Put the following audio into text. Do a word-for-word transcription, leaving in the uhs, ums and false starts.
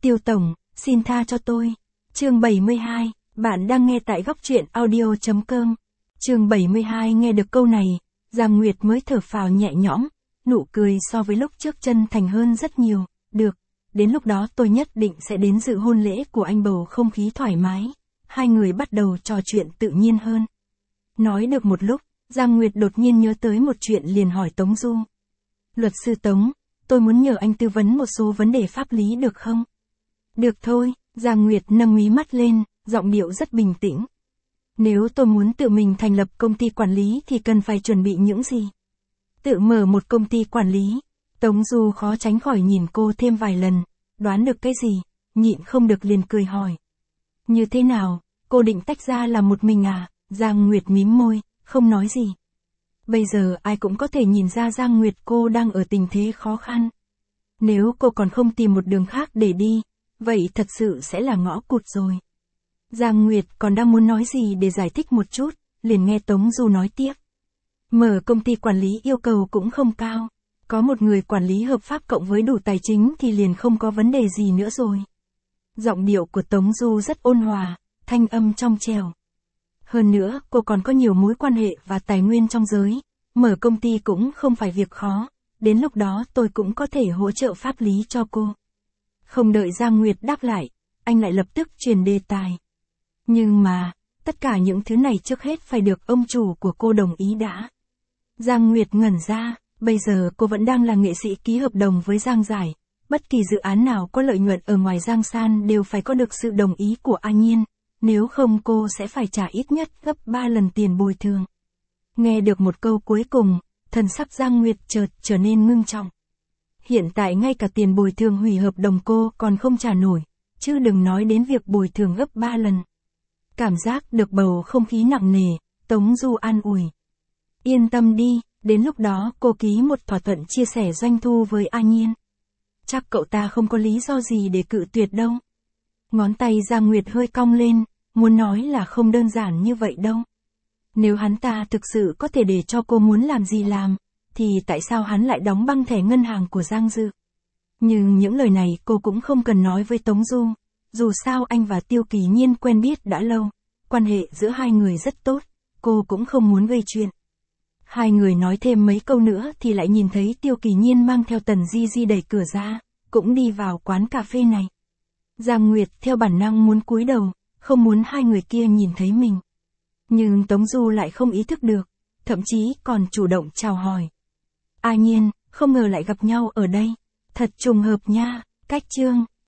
Tiêu tổng, xin tha cho tôi. Chương bảy mươi hai, bạn đang nghe tại góc truyện audio chấm com. Chương bảy mươi hai nghe được câu này, Giang Nguyệt mới thở phào nhẹ nhõm, nụ cười so với lúc trước chân thành hơn rất nhiều. Được, đến lúc đó tôi nhất định sẽ đến dự hôn lễ của anh, bầu không khí thoải mái. Hai người bắt đầu trò chuyện tự nhiên hơn. Nói được một lúc, Giang Nguyệt đột nhiên nhớ tới một chuyện liền hỏi Tống Du. Luật sư Tống, tôi muốn nhờ anh tư vấn một số vấn đề pháp lý được không? Được thôi, Giang Nguyệt nâng mí mắt lên, giọng điệu rất bình tĩnh. Nếu tôi muốn tự mình thành lập công ty quản lý thì cần phải chuẩn bị những gì? Tự mở một công ty quản lý. Tống Du khó tránh khỏi nhìn cô thêm vài lần, đoán được cái gì, nhịn không được liền cười hỏi. Như thế nào, cô định tách ra làm một mình à? Giang Nguyệt mím môi, không nói gì. Bây giờ ai cũng có thể nhìn ra Giang Nguyệt cô đang ở tình thế khó khăn. Nếu cô còn không tìm một đường khác để đi, vậy thật sự sẽ là ngõ cụt rồi. Giang Nguyệt còn đang muốn nói gì để giải thích một chút, liền nghe Tống Du nói tiếp. Mở công ty quản lý yêu cầu cũng không cao. Có một người quản lý hợp pháp cộng với đủ tài chính thì liền không có vấn đề gì nữa rồi. Giọng điệu của Tống Du rất ôn hòa, thanh âm trong trẻo. Hơn nữa, cô còn có nhiều mối quan hệ và tài nguyên trong giới. Mở công ty cũng không phải việc khó. Đến lúc đó tôi cũng có thể hỗ trợ pháp lý cho cô. Không đợi Giang Nguyệt đáp lại, anh lại lập tức truyền đề tài. Nhưng mà, tất cả những thứ này trước hết phải được ông chủ của cô đồng ý đã. Giang Nguyệt ngẩn ra, bây giờ cô vẫn đang là nghệ sĩ ký hợp đồng với Giang Giải. Bất kỳ dự án nào có lợi nhuận ở ngoài Giang San đều phải có được sự đồng ý của A Nhiên. Nếu không cô sẽ phải trả ít nhất gấp ba lần tiền bồi thường. Nghe được một câu cuối cùng, thần sắc Giang Nguyệt chợt trở nên ngưng trọng. Hiện tại ngay cả tiền bồi thường hủy hợp đồng cô còn không trả nổi, chứ đừng nói đến việc bồi thường gấp ba lần. Cảm giác được bầu không khí nặng nề, Tống Du an ủi. Yên tâm đi, đến lúc đó cô ký một thỏa thuận chia sẻ doanh thu với A Nhiên. Chắc cậu ta không có lý do gì để cự tuyệt đâu. Ngón tay Giang Nguyệt hơi cong lên, muốn nói là không đơn giản như vậy đâu. Nếu hắn ta thực sự có thể để cho cô muốn làm gì làm, thì tại sao hắn lại đóng băng thẻ ngân hàng của Giang Dư? Nhưng những lời này cô cũng không cần nói với Tống Du. Dù sao anh và Tiêu Kỳ Nhiên quen biết đã lâu, quan hệ giữa hai người rất tốt, cô cũng không muốn gây chuyện. Hai người nói thêm mấy câu nữa thì lại nhìn thấy Tiêu Kỳ Nhiên mang theo Tần Di Di đẩy cửa ra, cũng đi vào quán cà phê này. Giang Nguyệt theo bản năng muốn cúi đầu, không muốn hai người kia nhìn thấy mình. Nhưng Tống Du lại không ý thức được, thậm chí còn chủ động chào hỏi. A Nhiên, không ngờ lại gặp nhau ở đây, thật trùng hợp nha. Cách chương